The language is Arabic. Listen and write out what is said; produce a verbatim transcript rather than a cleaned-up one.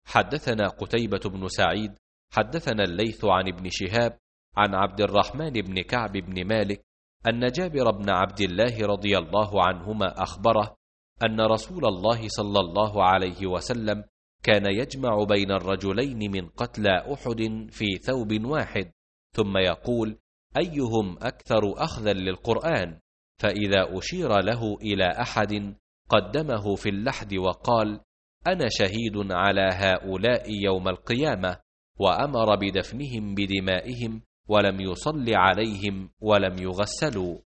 حدثنا قتيبة بن سعيد حدثنا الليث عن ابن شهاب عن عبد الرحمن بن كعب بن مالك أن جابر بن عبد الله رضي الله عنهما أخبره أن رسول الله صلى الله عليه وسلم كان يجمع بين الرجلين من قتلى أحد في ثوب واحد، ثم يقول: أيهم أكثر أخذا للقرآن؟ فإذا أشير له إلى أحد قدمه في اللحد وقال: أنا شهيد على هؤلاء يوم القيامة، وأمر بدفنهم بدمائهم ولم يصل عليهم ولم يغسلوا.